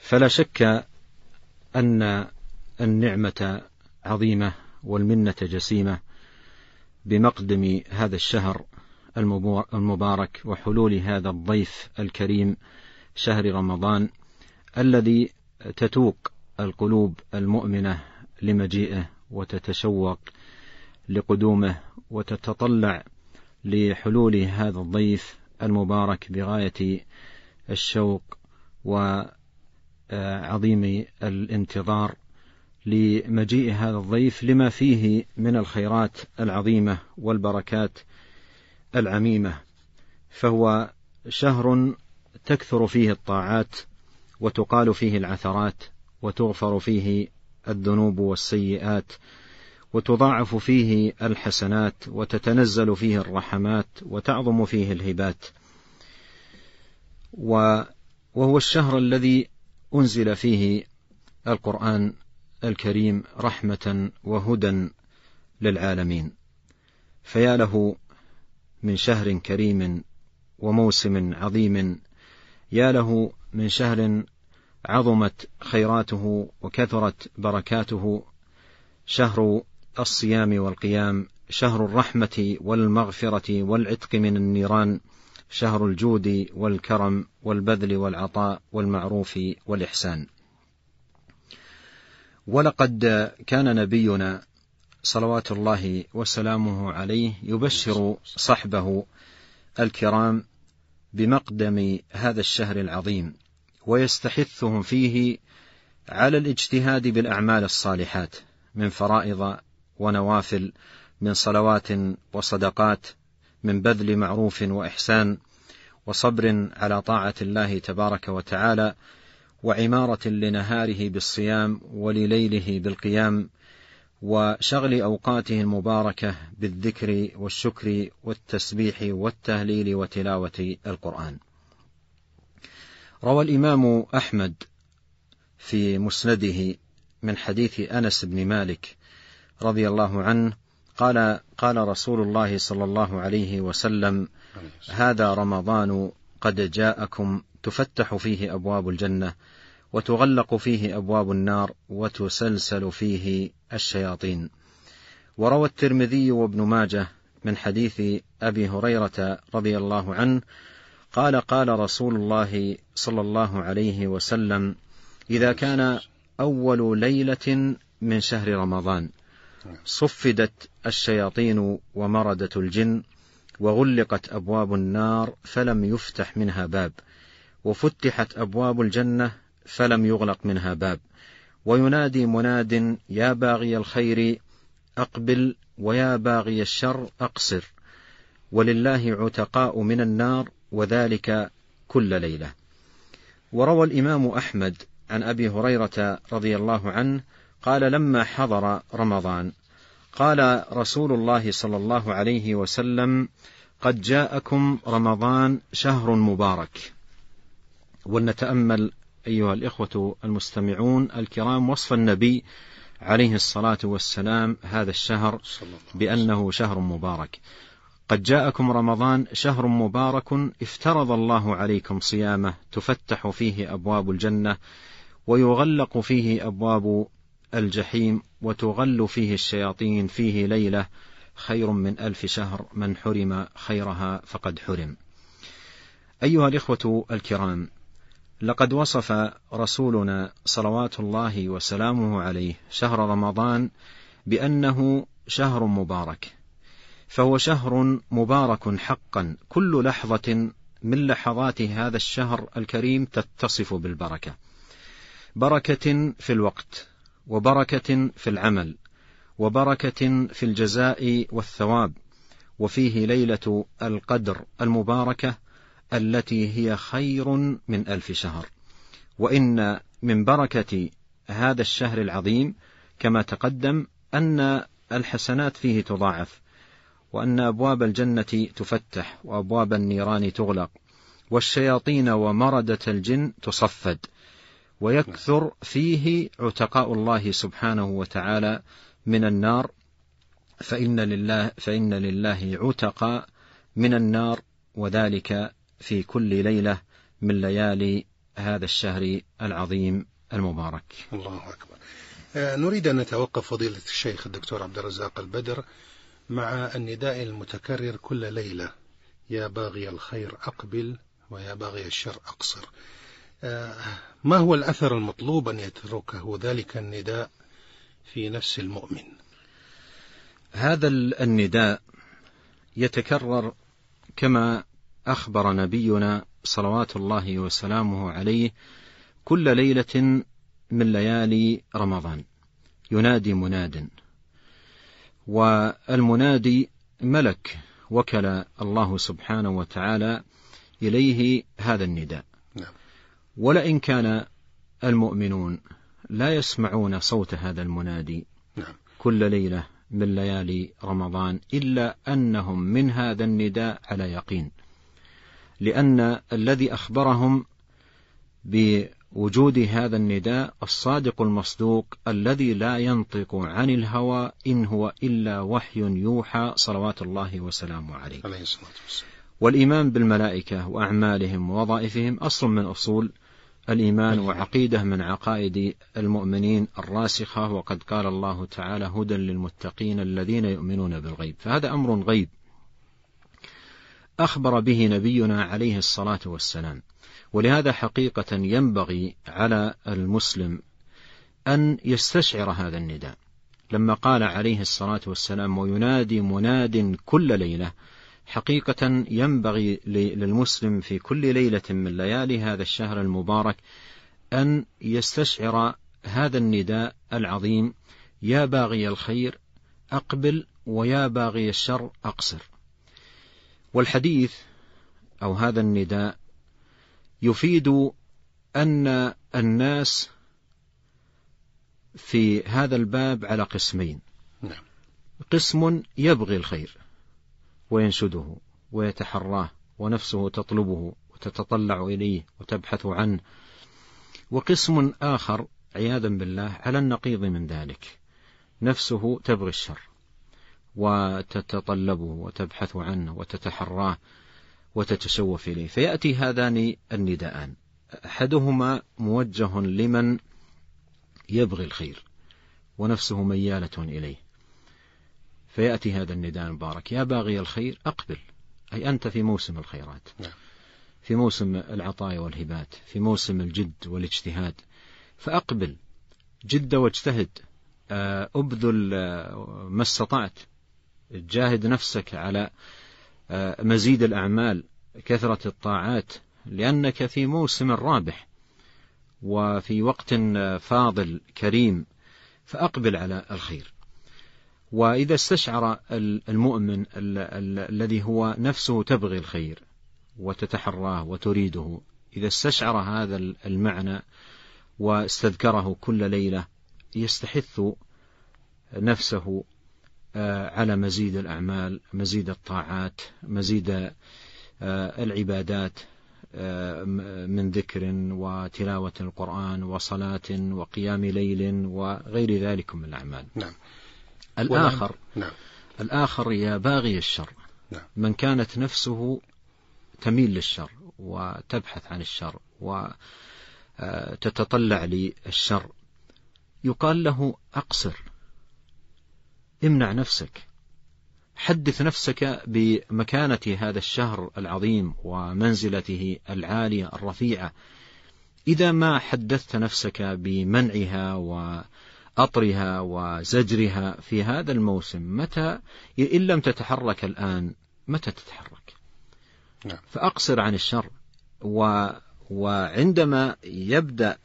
فلا شك أن النعمة عظيمة والمنة جسيمة بمقدم هذا الشهر المبارك وحلول هذا الضيف الكريم شهر رمضان الذي تتوق القلوب المؤمنة لمجيئه وتتشوق لقدومه وتتطلع لحلول هذا الضيف المبارك بغاية الشوق وعظيم الانتظار لمجيء هذا الضيف لما فيه من الخيرات العظيمة والبركات العميمة. فهو شهر تكثر فيه الطاعات وتقال فيه العثرات وتغفر فيه الذنوب والسيئات وتضاعف فيه الحسنات وتتنزل فيه الرحمات وتعظم فيه الهبات. وهو الشهر الذي أنزل فيه القرآن الكريم رحمة وهدى للعالمين. فيا له من شهر كريم وموسم عظيم، يا له من شهر عظمت خيراته وكثرت بركاته، شهر الصيام والقيام، شهر الرحمة والمغفرة والعتق من النيران، شهر الجود والكرم والبذل والعطاء والمعروف والإحسان. ولقد كان نبينا صلوات الله وسلامه عليه يبشر صحبه الكرام بمقدم هذا الشهر العظيم ويستحثهم فيه على الاجتهاد بالأعمال الصالحات من فرائض ونوافل، من صلوات وصدقات، من بذل معروف وإحسان، وصبر على طاعة الله تبارك وتعالى، وعمارة لنهاره بالصيام ولليله بالقيام، وشغل أوقاته المباركة بالذكر والشكر والتسبيح والتهليل وتلاوة القرآن. روى الإمام أحمد في مسنده من حديث أنس بن مالك رضي الله عنه قال رسول الله صلى الله عليه وسلم: هذا رمضان قد جاءكم، تفتح فيه أبواب الجنة وتغلق فيه أبواب النار وتسلسل فيه الشياطين. وروى الترمذي وابن ماجه من حديث أبي هريرة رضي الله عنه قال رسول الله صلى الله عليه وسلم: إذا كان أول ليلة من شهر رمضان صفدت الشياطين ومردت الجن وغلقت أبواب النار فلم يفتح منها باب، وفتحت أبواب الجنة فلم يغلق منها باب، وينادي مناد: يا باغي الخير أقبل ويا باغي الشر أقصر، ولله عتقاء من النار، وذلك كل ليلة. وروى الإمام أحمد عن أبي هريرة رضي الله عنه قال: لما حضر رمضان قال رسول الله صلى الله عليه وسلم: قد جاءكم رمضان شهر مبارك. ولنتأمل أيها الإخوة المستمعون الكرام وصف النبي عليه الصلاة والسلام هذا الشهر بأنه شهر مبارك. قد جاءكم رمضان شهر مبارك افترض الله عليكم صيامه، تفتح فيه أبواب الجنة ويغلق فيه أبواب الجحيم وتغل فيه الشياطين، فيه ليلة خير من 1000 شهر، من حرم خيرها فقد حرم. أيها الإخوة الكرام، لقد وصف رسولنا صلوات الله وسلامه عليه شهر رمضان بأنه شهر مبارك، فهو شهر مبارك حقا، كل لحظة من لحظات هذا الشهر الكريم تتصف بالبركة، بركة في الوقت، وبركة في العمل، وبركة في الجزاء والثواب، وفيه ليلة القدر المباركة التي هي خير من 1000 شهر. وإن من بركة هذا الشهر العظيم كما تقدم أن الحسنات فيه تضاعف، وأن أبواب الجنة تفتح وأبواب النيران تغلق، والشياطين ومردة الجن تصفد، ويكثر فيه عتقاء الله سبحانه وتعالى من النار، فإن لله عتقاء من النار، وذلك في كل ليلة من ليالي هذا الشهر العظيم المبارك. الله أكبر. نريد أن نتوقف فضيلة الشيخ الدكتور عبد الرزاق البدر مع النداء المتكرر كل ليلة: يا باغي الخير أقبل ويا باغي الشر أقصر. ما هو الأثر المطلوب أن يتركه ذلك النداء في نفس المؤمن؟ هذا النداء يتكرر كما أخبر نبينا صلوات الله وسلامه عليه كل ليلة من ليالي رمضان. ينادي مناد، والمنادي ملك وكل الله سبحانه وتعالى إليه هذا النداء. ولئن كان المؤمنون لا يسمعون صوت هذا المنادي كل ليلة من ليالي رمضان إلا أنهم من هذا النداء على يقين، لأن الذي أخبرهم بوجود هذا النداء الصادق المصدوق الذي لا ينطق عن الهوى إن هو إلا وحي يوحى صلوات الله وسلامه عليه. والإيمان بالملائكة وأعمالهم ووظائفهم أصل من أصول الإيمان وعقيدة من عقائد المؤمنين الراسخة، وقد قال الله تعالى: هدى للمتقين الذين يؤمنون بالغيب. فهذا أمر غيب أخبر به نبينا عليه الصلاة والسلام، ولهذا حقيقة ينبغي على المسلم أن يستشعر هذا النداء لما قال عليه الصلاة والسلام: وينادي مناد كل ليلة. حقيقة ينبغي للمسلم في كل ليلة من ليالي هذا الشهر المبارك أن يستشعر هذا النداء العظيم: يا باغي الخير أقبل ويا باغي الشر أقصر. والحديث أو هذا النداء يفيد أن الناس في هذا الباب على قسمين: قسم يبغي الخير وينشده ويتحراه ونفسه تطلبه وتتطلع إليه وتبحث عنه، وقسم آخر عياذا بالله على النقيض من ذلك، نفسه تبغي الشر وتتطلبه وتبحث عنه وتتحراه وتتشوف إليه. فيأتي هذان النداءان، أحدهما موجه لمن يبغي الخير ونفسه ميالة إليه، فيأتي هذا النداء المبارك: يا باغي الخير أقبل، أي أنت في موسم الخيرات، في موسم العطايا والهبات، في موسم الجد والاجتهاد، فأقبل، جد واجتهد، أبذل ما استطعت، جاهد نفسك على مزيد الأعمال، كثرة الطاعات، لأنك في موسم رابح وفي وقت فاضل كريم، فأقبل على الخير. وإذا استشعر المؤمن الذي هو نفسه تبغي الخير وتتحراه وتريده، إذا استشعر هذا المعنى واستذكره كل ليلة، يستحث نفسه على مزيد الأعمال، مزيد الطاعات، مزيد العبادات من ذكر وتلاوة القرآن وصلاة وقيام ليل وغير ذلك من الأعمال. الآخر يا باغي الشر، من كانت نفسه تميل للشر وتبحث عن الشر وتتطلع للشر، يقال له: أقصر، امنع نفسك، حدث نفسك بمكانة هذا الشهر العظيم ومنزلته العالية الرفيعة. إذا ما حدثت نفسك بمنعها وأطرها وزجرها في هذا الموسم، متى إن لم تتحرك الآن متى تتحرك؟ فأقصر عن الشر. وعندما يبدأ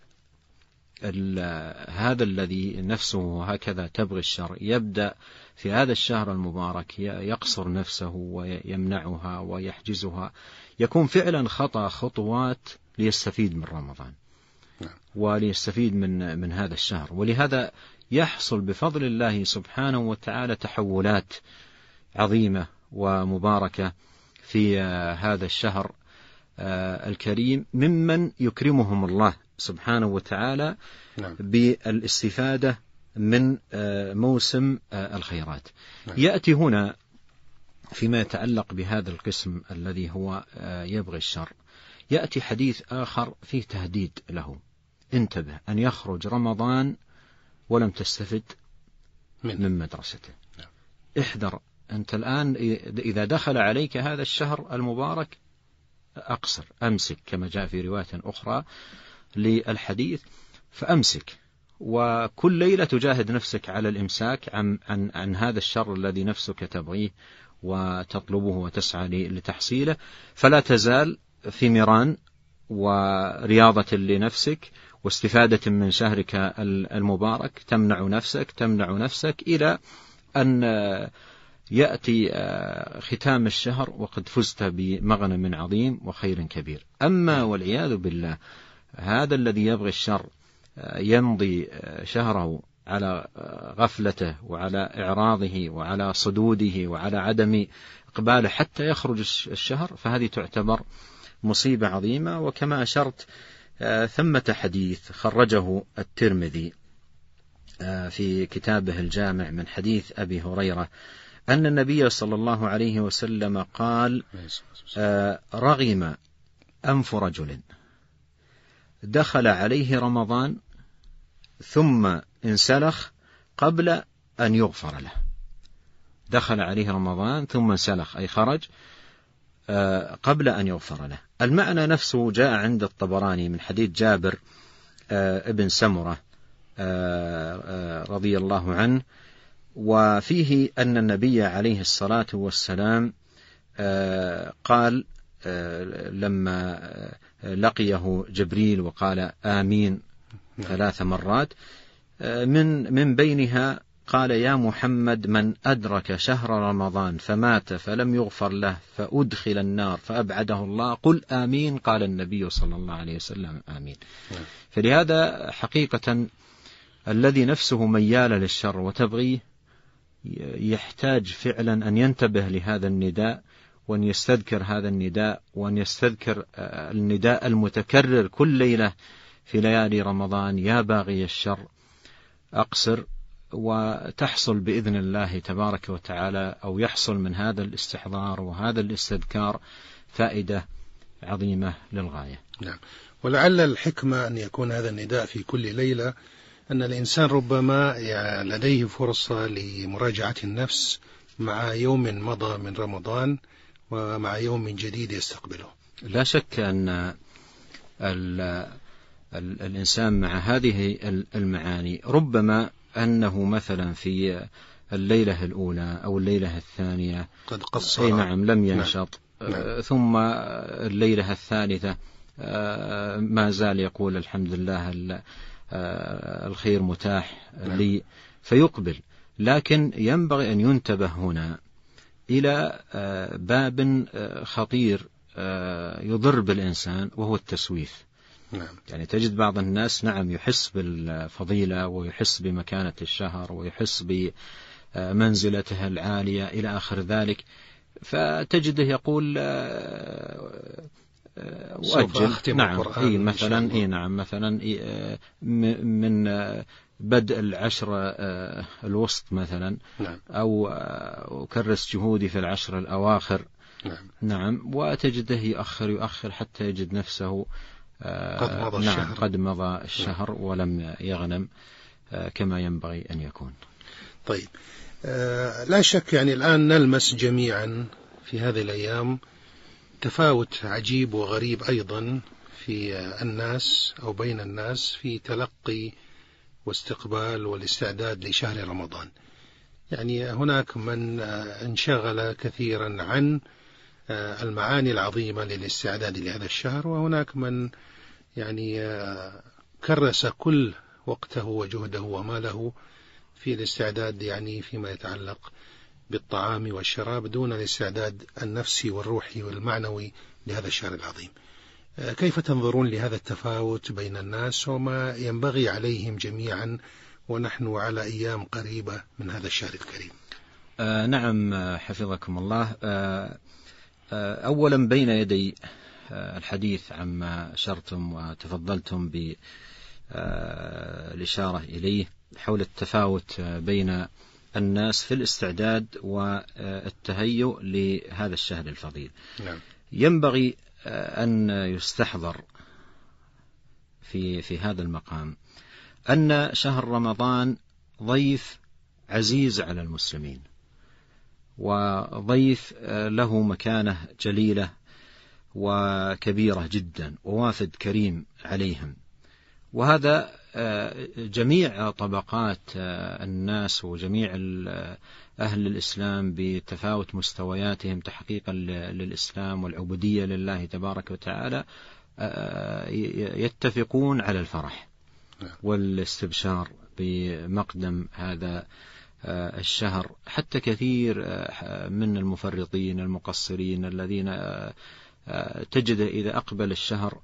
هذا الذي نفسه هكذا تبغي الشر، يبدأ في هذا الشهر المبارك يقصر نفسه ويمنعها ويحجزها، يكون فعلا خطأ خطوات ليستفيد من رمضان وليستفيد من هذا الشهر. ولهذا يحصل بفضل الله سبحانه وتعالى تحولات عظيمة ومباركة في هذا الشهر الكريم، ممن يكرمهم الله سبحانه وتعالى بالاستفادة من موسم الخيرات. يأتي هنا فيما يتعلق بهذا القسم الذي هو يبغي الشر، يأتي حديث آخر فيه تهديد له: انتبه أن يخرج رمضان ولم تستفد من مدرسته. احذر أنت الآن إذا دخل عليك هذا الشهر المبارك أقصر، أمسك، كما جاء في رواية أخرى للحديث، فأمسك، وكل ليلة تجاهد نفسك على الإمساك عن هذا الشر الذي نفسك تبغيه وتطلبه وتسعى لتحصيله، فلا تزال في ميران ورياضة لنفسك واستفادة من شهرك المبارك، تمنع نفسك إلى أن يأتي ختام الشهر وقد فزت بمغنم عظيم وخير كبير. أما والعياذ بالله هذا الذي يبغي الشر يمضي شهره على غفلته وعلى إعراضه وعلى صدوده وعلى عدم إقباله حتى يخرج الشهر، فهذه تعتبر مصيبة عظيمة. وكما أشرت ثمة حديث خرجه الترمذي في كتابه الجامع من حديث أبي هريرة أن النبي صلى الله عليه وسلم قال: رغم أنف رجل دخل عليه رمضان ثم انسلخ قبل أن يغفر له. دخل عليه رمضان ثم انسلخ أي خرج قبل أن يغفر له. المعنى نفسه جاء عند الطبراني من حديث جابر ابن سمرة رضي الله عنه، وفيه أن النبي عليه الصلاة والسلام قال لما لقيه جبريل وقال آمين 3 مرات، من بينها قال: يا محمد من أدرك شهر رمضان فمات فلم يغفر له فأدخل النار فأبعده الله قل آمين. قال النبي صلى الله عليه وسلم آمين. فلهذا حقيقة الذي نفسه ميال للشر وتبغيه يحتاج فعلا أن ينتبه لهذا النداء، وأن يستذكر هذا النداء، وأن يستذكر النداء المتكرر كل ليلة في ليالي رمضان: يا باغي الشر أقصر. وتحصل بإذن الله تبارك وتعالى، أو يحصل من هذا الاستحضار وهذا الاستذكار فائدة عظيمة للغاية. نعم. ولعل الحكمة أن يكون هذا النداء في كل ليلة، أن الإنسان ربما لديه فرصة لمراجعة النفس مع يوم مضى من رمضان ومع يوم جديد يستقبله. لا شك أن الإنسان مع هذه المعاني ربما أنه مثلا في الليلة الأولى أو الليلة الثانية قد قصر، نعم لم ينشط، نعم. ثم الليلة الثالثة ما زال يقول الحمد لله الخير متاح لي، فيقبل. لكن ينبغي أن ينتبه هنا إلى باب خطير يضر بالإنسان، وهو التسويف. نعم. يعني تجد بعض الناس نعم يحس بالفضيلة ويحس بمكانة الشهر ويحس بمنزلته العالية إلى آخر ذلك، فتجده يقول وأجل، نعم مثلا نعم مثلا من بدء العشر الوسط مثلا، نعم. أو أكرس جهودي في العشر الأواخر، نعم، وتجده يؤخر حتى يجد نفسه قد مضى الشهر ولم يغنم كما ينبغي أن يكون. طيب، لا شك يعني الآن نلمس جميعا في هذه الأيام تفاوت عجيب وغريب أيضا في الناس أو بين الناس في تلقي واستقبال والاستعداد لشهر رمضان. يعني هناك من انشغل كثيرا عن المعاني العظيمة للاستعداد لهذا الشهر، وهناك من يعني كرس كل وقته وجهده وماله في الاستعداد يعني فيما يتعلق بالطعام والشراب دون الاستعداد النفسي والروحي والمعنوي لهذا الشهر العظيم. كيف تنظرون لهذا التفاوت بين الناس وما ينبغي عليهم جميعا ونحن على أيام قريبة من هذا الشهر الكريم؟ نعم حفظكم الله. أولا بين يدي الحديث عما أشرتم وتفضلتم بالإشارة إليه حول التفاوت بين الناس في الاستعداد والتهيؤ لهذا الشهر الفضيل. نعم. ينبغي أن يستحضر في هذا المقام أن شهر رمضان ضيف عزيز على المسلمين، وضيف له مكانة جليلة وكبيرة جدا، ووافد كريم عليهم. وهذا جميع طبقات الناس وجميع أهل الإسلام بتفاوت مستوياتهم تحقيقا للإسلام والعبودية لله تبارك وتعالى يتفقون على الفرح والاستبشار بمقدم هذا الشهر. حتى كثير من المفرطين المقصرين الذين تجد إذا أقبل الشهر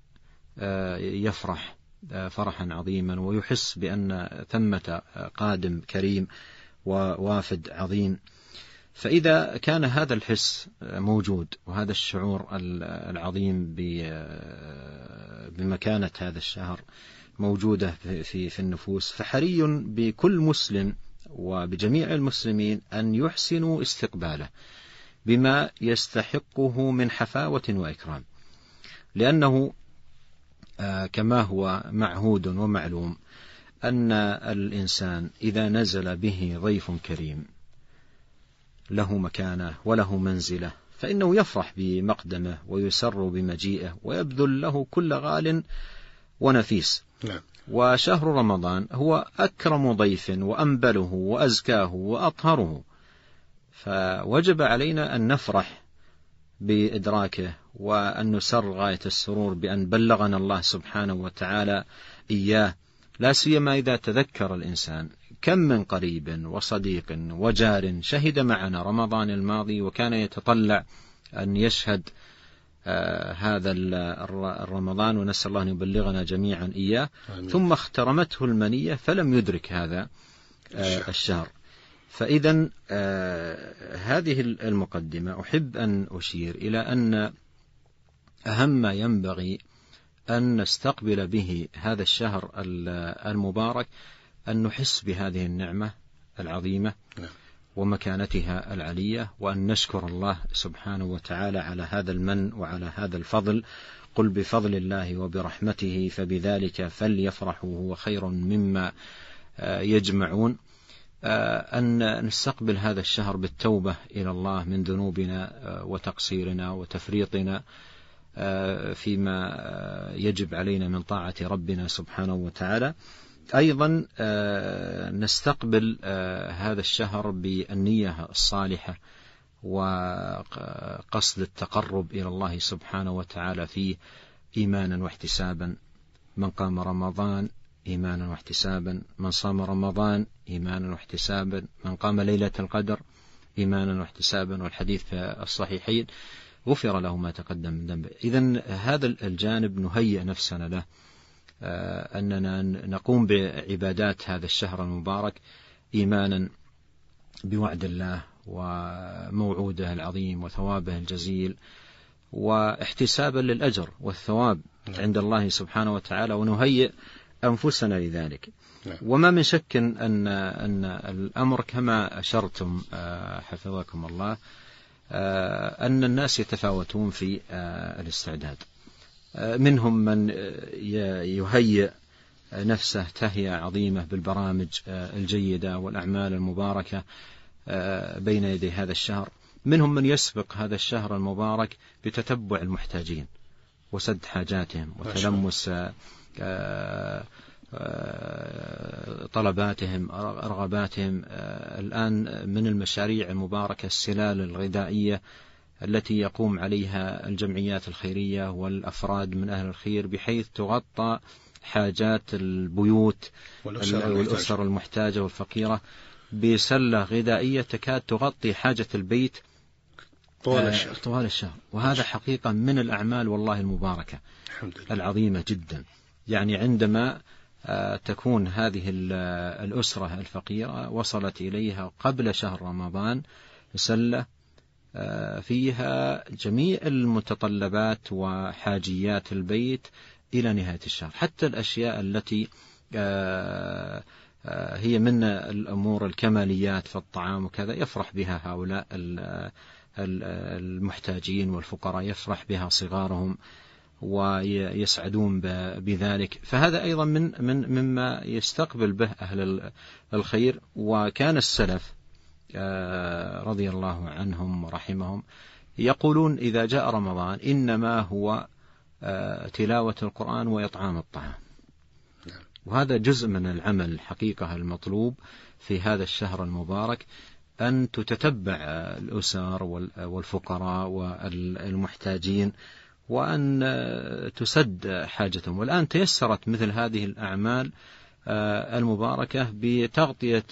يفرح فرحا عظيما، ويحس بأن ثمة قادم كريم ووافد عظيم. فإذا كان هذا الحس موجود وهذا الشعور العظيم بمكانة هذا الشهر موجودة في النفوس، فحري بكل مسلم وبجميع المسلمين أن يحسنوا استقباله بما يستحقه من حفاوة وإكرام، لأنه كما هو معهود ومعلوم أن الإنسان إذا نزل به ضيف كريم له مكانة وله منزلة فإنه يفرح بمقدمه ويسر بمجيئه ويبذل له كل غال ونفيس. وشهر رمضان هو أكرم ضيف وأنبله وأزكاه وأطهره، فوجب علينا أن نفرح بإدراكه وأن نسر غاية السرور بأن بلغنا الله سبحانه وتعالى إياه، لا سيما إذا تذكر الإنسان كم من قريب وصديق وجار شهد معنا رمضان الماضي وكان يتطلع أن يشهد هذا الرمضان، ونسأل الله أن يبلغنا جميعا إياه. آمين. ثم اخترمته المنية فلم يدرك هذا الشهر. فإذا هذه المقدمة أحب أن أشير إلى أن أهم ما ينبغي أن نستقبل به هذا الشهر المبارك أن نحس بهذه النعمة العظيمة ومكانتها العلية، وأن نشكر الله سبحانه وتعالى على هذا المن وعلى هذا الفضل. قل بفضل الله وبرحمته فبذلك فليفرحوا هو خير مما يجمعون. أن نستقبل هذا الشهر بالتوبة إلى الله من ذنوبنا وتقصيرنا وتفريطنا فيما يجب علينا من طاعة ربنا سبحانه وتعالى. أيضا نستقبل هذا الشهر بالنية الصالحة وقصد التقرب إلى الله سبحانه وتعالى فيه إيمانا واحتسابا. من قام رمضان إيمانا واحتسابا، من صام رمضان إيمانا واحتسابا، من قام ليلة القدر إيمانا واحتسابا، والحديث في الصحيحين غفر له ما تقدم من ذنبه. إذن هذا الجانب نهيئ نفسنا له، أننا نقوم بعبادات هذا الشهر المبارك إيمانا بوعد الله وموعوده العظيم وثوابه الجزيل، واحتسابا للأجر والثواب عند الله سبحانه وتعالى، ونهيئ أنفسنا لذلك. وما من شك أن الأمر كما أشرتم حفظكم الله أن الناس يتفاوتون في الاستعداد. منهم من يهيئ نفسه تهيئة عظيمة بالبرامج الجيدة والأعمال المباركة بين يدي هذا الشهر، منهم من يسبق هذا الشهر المبارك بتتبع المحتاجين وسد حاجاتهم وتلمس طلباتهم رغباتهم. الآن من المشاريع المباركة السلال الغذائية التي يقوم عليها الجمعيات الخيرية والأفراد من أهل الخير، بحيث تغطى حاجات البيوت والأسر المحتاجة والفقيرة بسلة غذائية تكاد تغطي حاجة البيت طوال الشهر. وهذا حقيقة من الأعمال والله المباركة العظيمة جدا. يعني عندما تكون هذه الأسرة الفقيرة وصلت إليها قبل شهر رمضان سلة فيها جميع المتطلبات وحاجيات البيت إلى نهاية الشهر، حتى الأشياء التي هي من الأمور الكماليات في الطعام وكذا يفرح بها هؤلاء المحتاجين والفقراء يفرح بها صغارهم ويسعدون بذلك. فهذا أيضا مما يستقبل به أهل الخير. وكان السلف رضي الله عنهم ورحمهم يقولون إذا جاء رمضان إنما هو تلاوة القرآن وإطعام الطعام. وهذا جزء من العمل حقيقة المطلوب في هذا الشهر المبارك، أن تتتبع الأسر والفقراء والمحتاجين وأن تسد حاجتهم. والآن تيسرت مثل هذه الأعمال المباركة بتغطية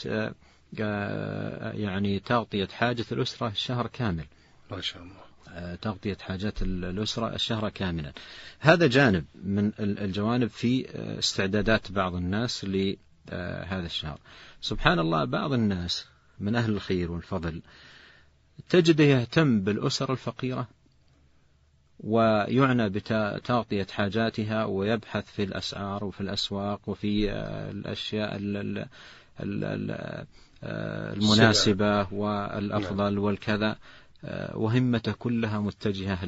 تغطية حاجة الأسرة الشهر كامل. ما شاء الله. تغطية حاجات الأسرة الشهر كاملا. هذا جانب من الجوانب في استعدادات بعض الناس لهذا الشهر. سبحان الله، بعض الناس من أهل الخير والفضل تجده يهتم بالأسر الفقيرة ويعنى بتغطية حاجاتها ويبحث في الأسعار وفي الأسواق وفي الأشياء المناسبة والأفضل والكذا، وهمته كلها متجهة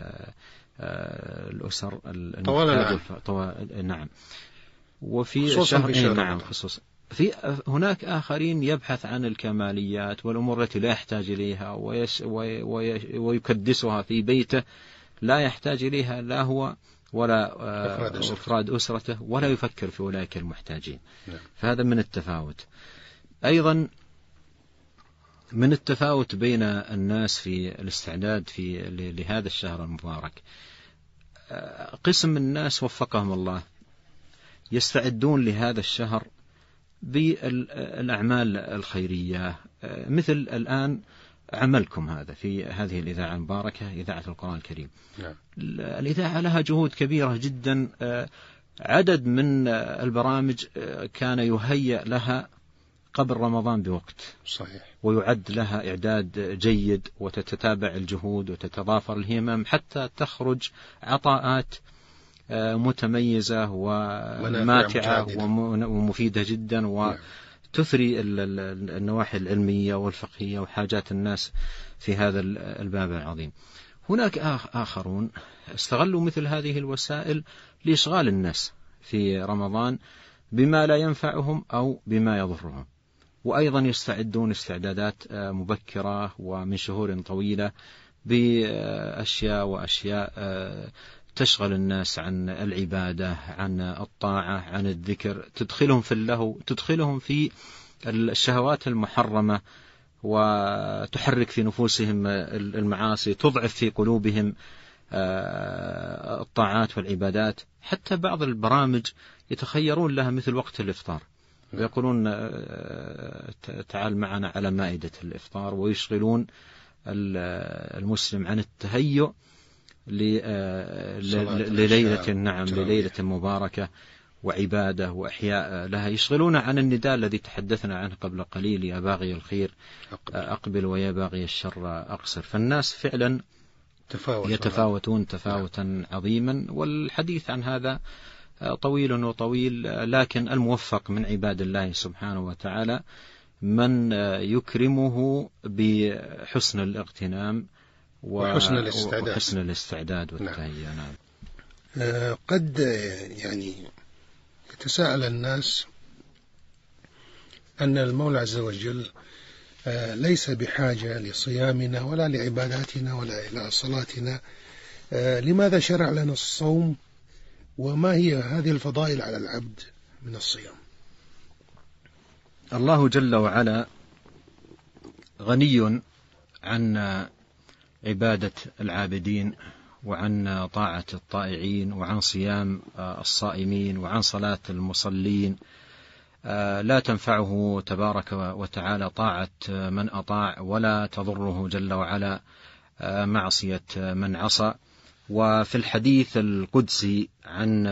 للأسر المحتاجة. نعم. وفي شهر نعم خصوصا هناك آخرين يبحث عن الكماليات والأمور التي لا يحتاج إليها ويكدسها في بيته، لا يحتاج إليها لا هو ولا أفراد أسرته، ولا يفكر في أولئك المحتاجين. فهذا من التفاوت. أيضا من التفاوت بين الناس في الاستعداد لهذا الشهر المبارك، قسم من الناس وفقهم الله يستعدون لهذا الشهر بالأعمال الخيرية، مثل الآن عملكم هذا في هذه الإذاعة المباركة، إذاعة القرآن الكريم. الإذاعة لها جهود كبيرة جدا. عدد من البرامج كان يهيأ لها قبل رمضان بوقت، صحيح، ويعد لها إعداد جيد، وتتتابع الجهود وتتضافر الهمم حتى تخرج عطاءات متميزة وماتعة ومفيدة جدا، وتثري النواحي العلمية والفقهية وحاجات الناس في هذا الباب العظيم. هناك آخرون استغلوا مثل هذه الوسائل لإشغال الناس في رمضان بما لا ينفعهم أو بما يضرهم، وأيضا يستعدون استعدادات مبكرة ومن شهور طويلة بأشياء تشغل الناس عن العبادة، عن الطاعة، عن الذكر، تدخلهم في اللهو، تدخلهم في الشهوات المحرمة، وتحرك في نفوسهم المعاصي، تضعف في قلوبهم الطاعات والعبادات. حتى بعض البرامج يتخيرون لها مثل وقت الإفطار، ويقولون تعال معنا على مائدة الإفطار، ويشغلون المسلم عن التهيؤ لليلة لليلة مباركة وعبادة وإحياء لها. يشغلون عن النداء الذي تحدثنا عنه قبل قليل: يا باغي الخير أقبل ويا باغي الشر أقصر. فالناس فعلا يتفاوتون تفاوتا عظيما، والحديث عن هذا طويل وطويل، لكن الموفق من عباد الله سبحانه وتعالى من يكرمه بحسن الاغتنام وحسن الاستعداد والتهيئة. نعم. قد يتساءل الناس أن المولى عز وجل ليس بحاجة لصيامنا ولا لعباداتنا ولا إلى صلاتنا، لماذا شرع لنا الصوم؟ وما هي هذه الفضائل على العبد من الصيام؟ الله جل وعلا غني عن عبادة العابدين، وعن طاعة الطائعين، وعن صيام الصائمين، وعن صلاة المصلين. لا تنفعه تبارك وتعالى طاعة من أطاع، ولا تضره جل وعلا معصية من عصى. وفي الحديث القدسي عن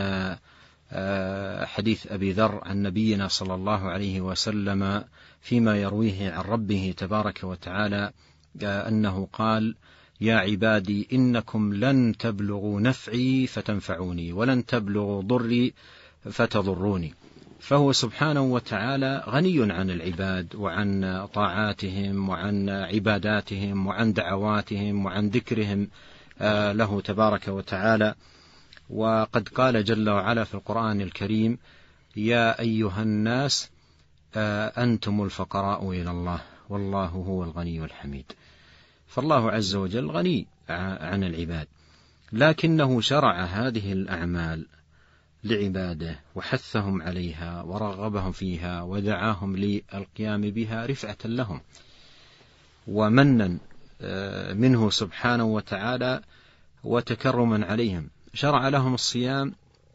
حديث أبي ذر عن نبينا صلى الله عليه وسلم فيما يرويه عن ربه تبارك وتعالى أنه قال: يا عبادي إنكم لن تبلغوا نفعي فتنفعوني، ولن تبلغوا ضري فتضروني. فهو سبحانه وتعالى غني عن العباد وعن طاعاتهم وعن عباداتهم وعن دعواتهم وعن ذكرهم له تبارك وتعالى. وقد قال جل وعلا في القرآن الكريم: يا أيها الناس أنتم الفقراء إلى الله والله هو الغني الحميد. فالله عز وجل غني عن العباد، لكنه شرع هذه الأعمال لعباده وحثهم عليها ورغبهم فيها ودعاهم للقيام بها رفعة لهم ومنا منه سبحانه وتعالى وتكرما عليهم. شرع لهم الصيام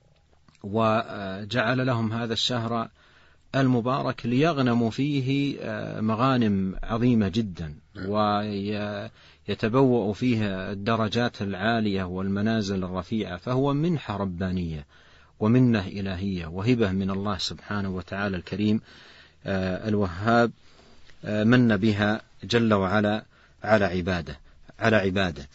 وجعل لهم هذا الشهر المبارك ليغنموا فيه مغانم عظيمة جدا ويتبوأوا فيه الدرجات العالية والمنازل الرفيعة، فهو منحة ربانية ومنة إلهية وهبة من الله سبحانه وتعالى الكريم الوهاب، من بها جل وعلا على عباده.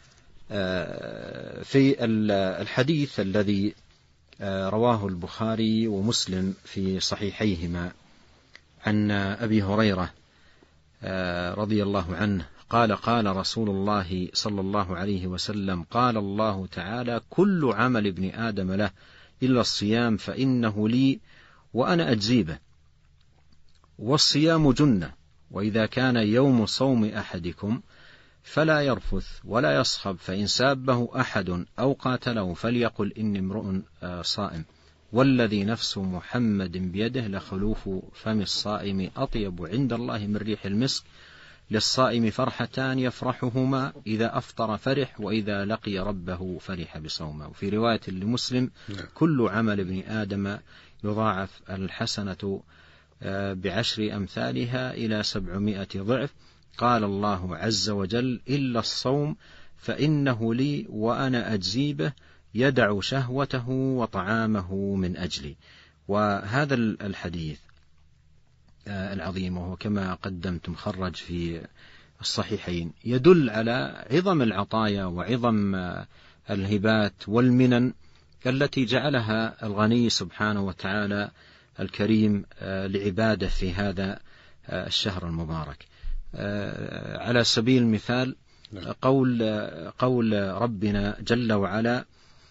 في الحديث الذي رواه البخاري ومسلم في صحيحيهما عن أبي هريرة رضي الله عنه قال: قال رسول الله صلى الله عليه وسلم: قال الله تعالى: كل عمل ابن آدم له إلا الصيام فإنه لي وأنا أجزي به، والصيام جنة، وإذا كان يوم صوم أحدكم فلا يرفث ولا يصخب، فإن سابه أحد أو قاتله فليقل إني امرؤ صائم، والذي نفس محمد بيده لخلوف فم الصائم أطيب عند الله من ريح المسك، للصائم فرحتان يفرحهما: إذا أفطر فرح، وإذا لقي ربه فرح بصومه. وفي رواية لمسلم: كل عمل ابن آدم يضاعف الحسنة ب10 أمثالها إلى 700 ضعف. قال الله عز وجل: إلا الصوم فإنه لي وأنا أجزي به، يدع شهوته وطعامه من أجلي. وهذا الحديث العظيم، وهو كما قدمت مخرج في الصحيحين، يدل على عظم العطايا وعظم الهبات والمنن التي جعلها الغني سبحانه وتعالى الكريم لعباده في هذا الشهر المبارك. على سبيل المثال قول ربنا جل وعلا: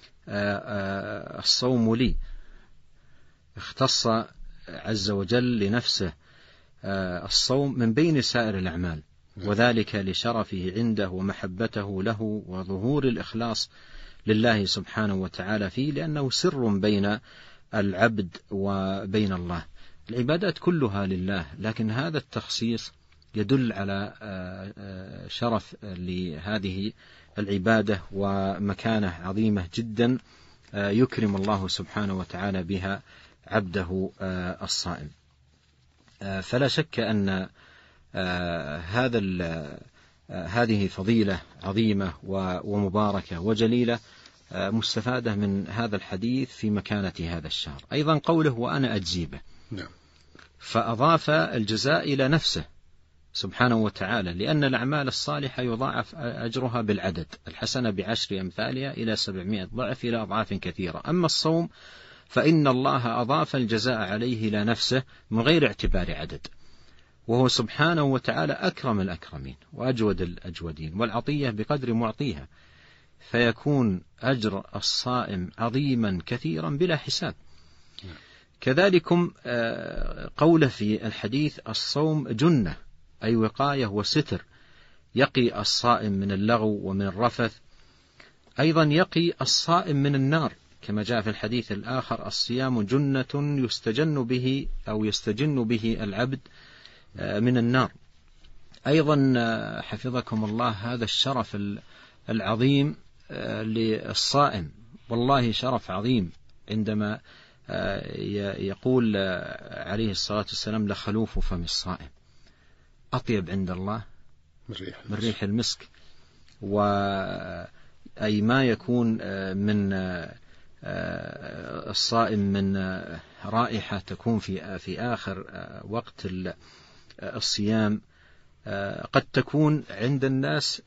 الصوم لي، اختص عز وجل لنفسه الصوم من بين سائر الأعمال، وذلك لشرفه عنده ومحبته له وظهور الإخلاص لله سبحانه وتعالى فيه، لأنه سر بين العبد وبين الله. العبادات كلها لله، لكن هذا التخصيص يدل على شرف لهذه العبادة ومكانة عظيمة جدا يكرم الله سبحانه وتعالى بها عبده الصائم. فلا شك أن هذه فضيلة عظيمة ومباركة وجليلة مستفادة من هذا الحديث في مكانة هذا الشهر. أيضا قوله: وأنا أجزي به، فأضاف الجزاء إلى نفسه سبحانه وتعالى، لأن الأعمال الصالحة يضاعف أجرها بالعدد، الحسنة ب10 أمثالها إلى 700 ضعف إلى أضعاف كثيرة. أما الصوم فإن الله أضاف الجزاء عليه إلى نفسه من غير اعتبار عدد، وهو سبحانه وتعالى أكرم الأكرمين وأجود الأجودين، والعطية بقدر معطيها، فيكون أجر الصائم عظيما كثيرا بلا حساب. كذلكم قوله في الحديث: الصوم جنة، أي وقاية وستر، يقي الصائم من اللغو ومن الرفث. أيضا يقي الصائم من النار، كما جاء في الحديث الآخر: الصيام جنة يستجن به العبد من النار. أيضا حفظكم الله هذا الشرف العظيم للصائم، والله شرف عظيم، عندما يقول عليه الصلاة والسلام: لخلوف فم الصائم أطيب عند الله من ريح المسك. أي ما يكون من الصائم من رائحة تكون في آخر وقت الصيام قد تكون عند الناس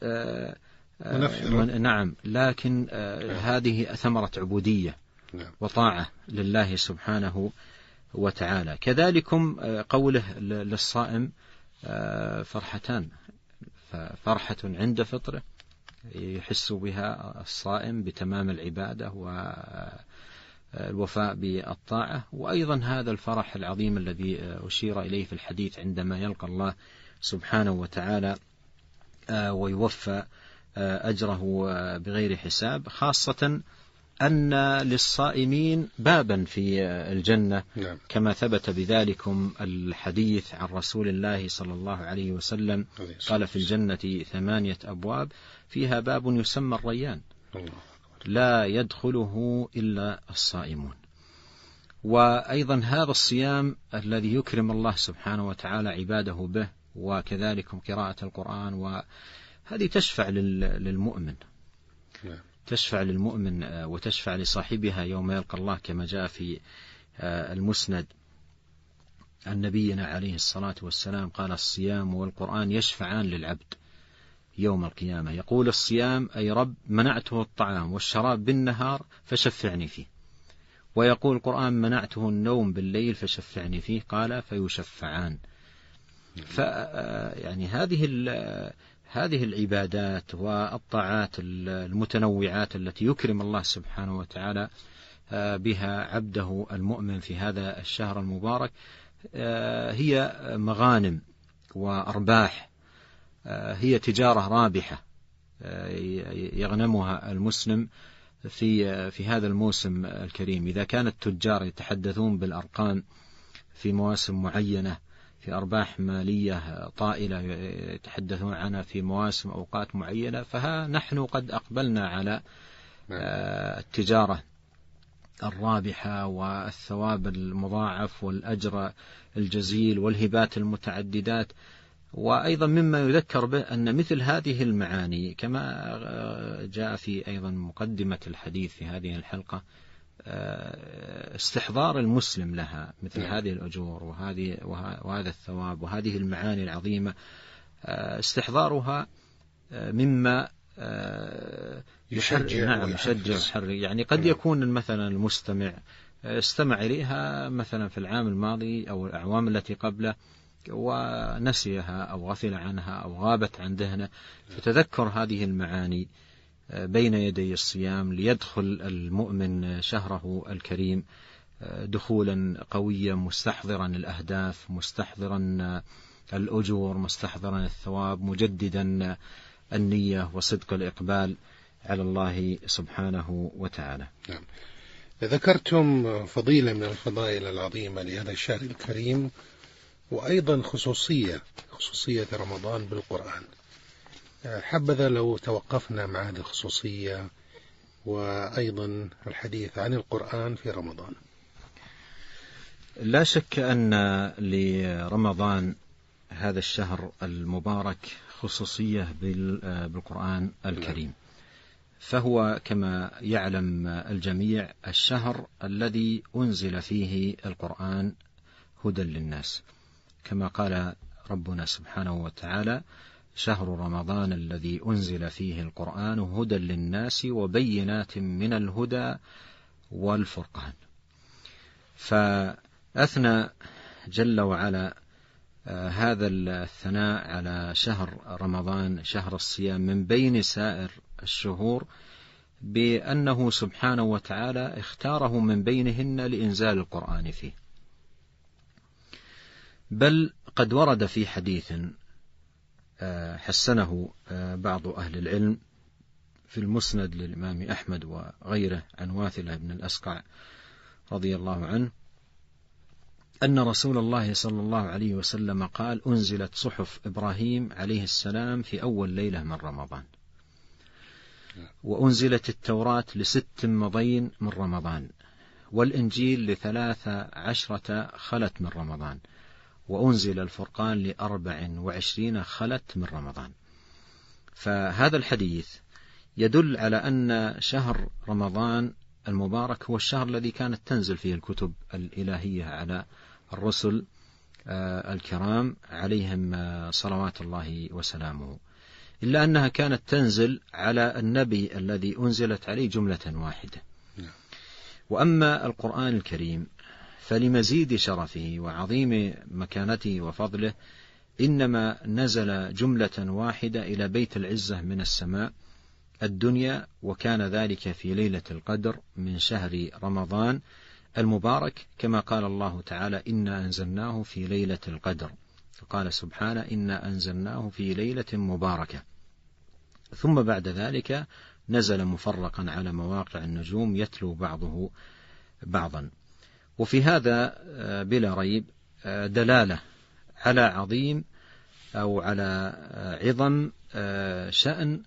نعم، لكن هذه ثمرة عبودية وطاعة لله سبحانه وتعالى. كذلكم قوله للصائم فرحتان، فرحة عند فطره يحس بها الصائم بتمام العبادة والوفاء بالطاعة، وأيضا هذا الفرح العظيم الذي أشير إليه في الحديث عندما يلقى الله سبحانه وتعالى ويوفى أجره بغير حساب، خاصة أن للصائمين بابا في الجنة كما ثبت بذلكم الحديث عن رسول الله صلى الله عليه وسلم قال في الجنة 8 أبواب فيها باب يسمى الريان لا يدخله إلا الصائمون. وأيضا هذا الصيام الذي يكرم الله سبحانه وتعالى عباده به، وكذلك قراءة القرآن، وهذه تشفع للمؤمن، تشفع للمؤمن وتشفع لصاحبها يوم يلقى الله، كما جاء في المسند عن نبينا عليه الصلاة والسلام قال الصيام والقرآن يشفعان للعبد يوم القيامة. يقول الصيام أي رب منعته الطعام والشراب بالنهار فشفعني فيه، ويقول القرآن منعته النوم بالليل فشفعني فيه، قال فيشفعان. يعني هذه العبادات والطاعات المتنوعات التي يكرم الله سبحانه وتعالى بها عبده المؤمن في هذا الشهر المبارك هي مغانم وأرباح، هي تجارة رابحة يغنمها المسلم في هذا الموسم الكريم. إذا كان التجار يتحدثون بالأرقام في مواسم معينة، في أرباح مالية طائلة يتحدثون عنها في مواسم أوقات معينة، فها نحن قد أقبلنا على التجارة الرابحة والثواب المضاعف والأجر الجزيل والهبات المتعددات. وأيضا مما يذكر به أن مثل هذه المعاني كما جاء في أيضا مقدمة الحديث في هذه الحلقة استحضار المسلم لها مثل هذه الأجور وهذا الثواب وهذه المعاني العظيمة، استحضارها مما يشجع ويحرك. يعني قد يكون مثلا المستمع استمع إليها مثلا في العام الماضي أو الأعوام التي قبله ونسيها أو غفل عنها أو غابت عن ذهنه، فتذكر هذه المعاني بين يدي الصيام ليدخل المؤمن شهره الكريم دخولا قويا مستحضرا الأهداف، مستحضرا الأجور، مستحضرا الثواب، مجددا النية وصدق الإقبال على الله سبحانه وتعالى. نعم. ذكرتم فضيلة من الفضائل العظيمة لهذا الشهر الكريم، وأيضا خصوصية رمضان بالقرآن. حبذا لو توقفنا مع هذه الخصوصية وأيضا الحديث عن القرآن في رمضان. لا شك أن لرمضان هذا الشهر المبارك خصوصية بالقرآن الكريم، فهو كما يعلم الجميع الشهر الذي أنزل فيه القرآن هدى للناس، كما قال ربنا سبحانه وتعالى شهر رمضان الذي أنزل فيه القرآن هدى للناس وبينات من الهدى والفرقان. فأثنى جل وعلا هذا الثناء على شهر رمضان شهر الصيام من بين سائر الشهور بأنه سبحانه وتعالى اختاره من بينهن لإنزال القرآن فيه. بل قد ورد في حديث حسنه بعض أهل العلم في المسند للإمام أحمد وغيره عن واثلة بن الأسقع رضي الله عنه أن رسول الله صلى الله عليه وسلم قال أنزلت صحف إبراهيم عليه السلام في أول ليلة من رمضان، وأنزلت التوراة ل6 مضين من رمضان، والإنجيل ل13 خلت من رمضان، وأنزل الفرقان ل24 خلت من رمضان. فهذا الحديث يدل على أن شهر رمضان المبارك هو الشهر الذي كانت تنزل فيه الكتب الإلهية على الرسل الكرام عليهم صلوات الله وسلامه، إلا أنها كانت تنزل على النبي الذي أنزلت عليه جملة واحدة. وأما القرآن الكريم فلمزيد شرفه وعظيم مكانته وفضله إنما نزل جملة واحدة إلى بيت العزة من السماء الدنيا، وكان ذلك في ليلة القدر من شهر رمضان المبارك، كما قال الله تعالى: إنا أنزلناه في ليلة القدر. فقال سبحانه: إنا أنزلناه في ليلة مباركة. ثم بعد ذلك نزل مفرقا على مواقع النجوم يتلو بعضه بعضا. وفي هذا بلا ريب دلالة على عظيم أو على عظم شأن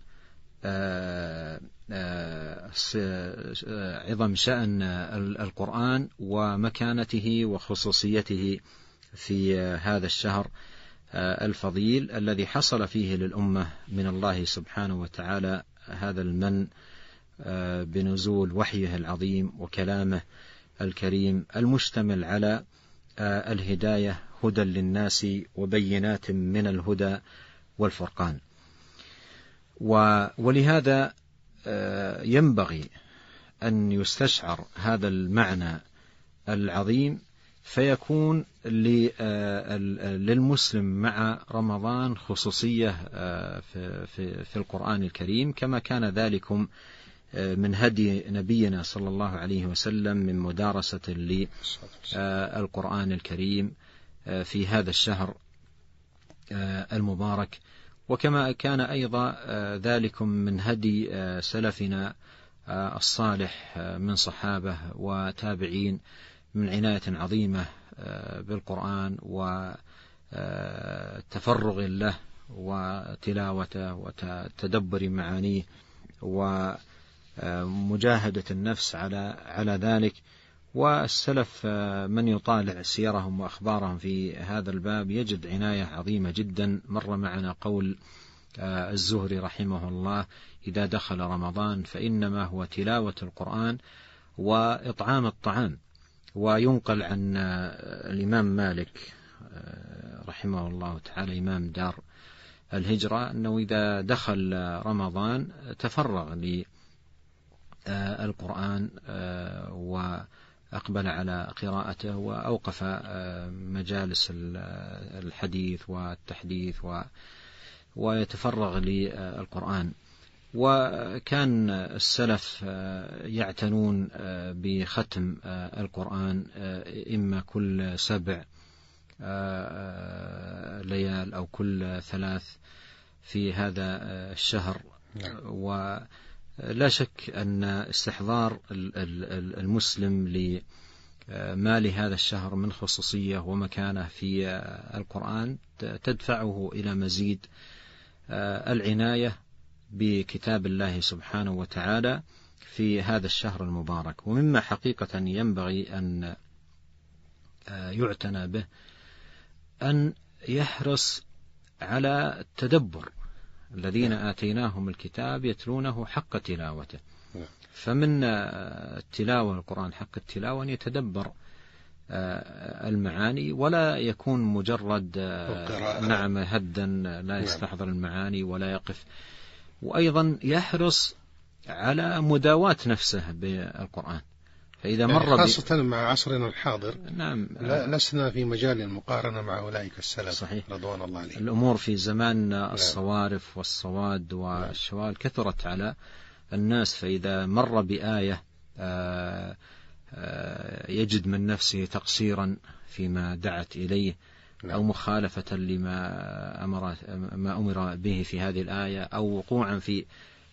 القرآن ومكانته وخصوصيته في هذا الشهر الفضيل الذي حصل فيه للأمة من الله سبحانه وتعالى هذا المن بنزول وحيه العظيم وكلامه الكريم المشتمل على الهداية، هدى للناس وبينات من الهدى والفرقان. ولهذا ينبغي أن يستشعر هذا المعنى العظيم، فيكون للمسلم مع رمضان خصوصية في القرآن الكريم، كما كان ذلكم من هدي نبينا صلى الله عليه وسلم من مدارسة للقرآن الكريم في هذا الشهر المبارك، وكما كان أيضا ذلكم من هدي سلفنا الصالح من صحابة وتابعين من عناية عظيمة بالقرآن وتفرغ له وتلاوته وتدبر معانيه ومجاهدة النفس على ذلك. والسلف من يطالع سيرهم وأخبارهم في هذا الباب يجد عناية عظيمة جدا. مر معنا قول الزهري رحمه الله: إذا دخل رمضان فإنما هو تلاوة القرآن وإطعام الطعام. وينقل عن الإمام مالك رحمه الله تعالى إمام دار الهجرة أنه إذا دخل رمضان تفرغ للقرآن وأقبل على قراءته وأوقف مجالس الحديث والتحديث ويتفرغ للقرآن. وكان السلف يعتنون بختم القرآن إما كل 7 ليال أو كل 3 في هذا الشهر. ولا شك أن استحضار المسلم لما لهذا الشهر من خصوصية ومكانة في القرآن تدفعه إلى مزيد العناية بكتاب الله سبحانه وتعالى في هذا الشهر المبارك. ومما حقيقة ينبغي أن يعتنى به أن يحرص على التدبر. الذين آتيناهم الكتاب يتلونه حق تلاوته، فمن التلاوة القرآن حق التلاوة أن يتدبر المعاني ولا يكون مجرد نعم هدا لا يستحضر المعاني ولا يقف. وأيضا يحرص على مداواة نفسه بالقرآن. فإذا مر خاصة مع عصرنا الحاضر نعم لسنا في مجال المقارنة مع أولئك السلف صحيح. رضوان الله عليهم. الأمور في زمان الصوارف والصواد والشوال كثرت على الناس، فإذا مر بآية يجد من نفسه تقصيرا فيما دعت إليه أو مخالفة لما أمر به في هذه الآية أو وقوعا في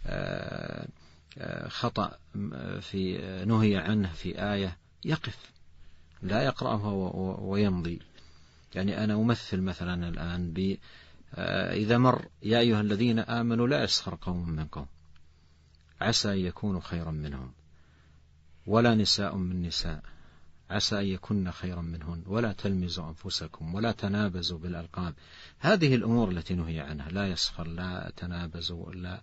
خطأ في نهي عنه في آية، يقف لا يقرأها ويمضي. يعني أنا أمثل مثلا الآن إذا مر يا أيها الذين آمنوا لا يسخر قوم من قوم عسى أن يكونوا خيرا منهم ولا نساء من نساء عسى أن يكون خيرا منهن ولا تلمزوا أنفسكم ولا تنابزوا بالألقاب. هذه الأمور التي نهي عنها، لا يسخر لا تنابزوا لا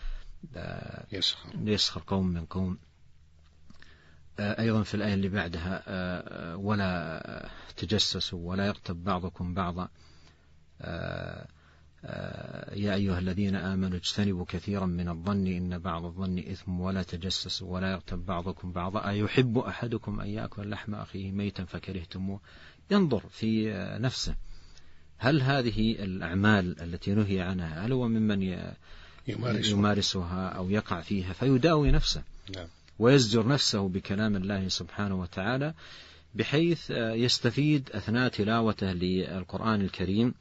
يسخر قوم من قوم. أيضا في الآية اللي بعدها ولا تجسسوا ولا يغتب بعضكم بعضا يا أيها الذين آمنوا اجتنبوا كثيرا من الظن إن بعض الظن إثم ولا تجسسوا ولا يغتب بعضكم بعضا أيحب أحدكم أن يأكل لحم أخيه ميتا فكرهتموه. ينظر في نفسه، هل هذه الأعمال التي نهي عنها هل هو ممن يمارسها أو يقع فيها، فيداوي نفسه ويزجر نفسه بكلام الله سبحانه وتعالى، بحيث يستفيد أثناء تلاوته للقرآن الكريم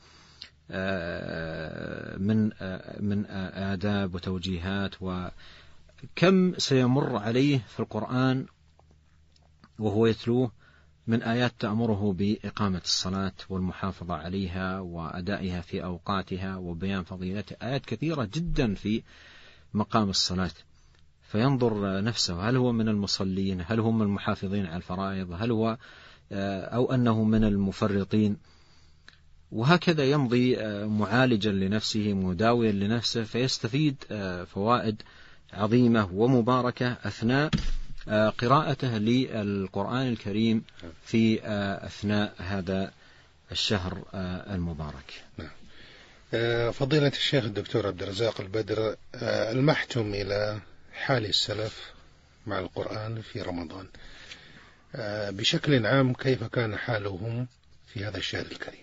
من آداب وتوجيهات. وكم سيمر عليه في القرآن وهو يتلوه من آيات تأمره بإقامة الصلاة والمحافظة عليها وأدائها في أوقاتها وبيان فضيلتها، آيات كثيرة جدا في مقام الصلاة. فينظر نفسه، هل هو من المصلين، هل هم المحافظين على الفرائض، هل هو أو أنه من المفرطين، وهكذا يمضي معالجا لنفسه مداويا لنفسه، فيستفيد فوائد عظيمة ومباركة أثناء قراءته للقرآن الكريم في أثناء هذا الشهر المبارك. فضيلة الشيخ الدكتور عبد الرزاق البدر، المحتم إلى حال السلف مع القرآن في رمضان بشكل عام، كيف كان حالهم في هذا الشهر الكريم؟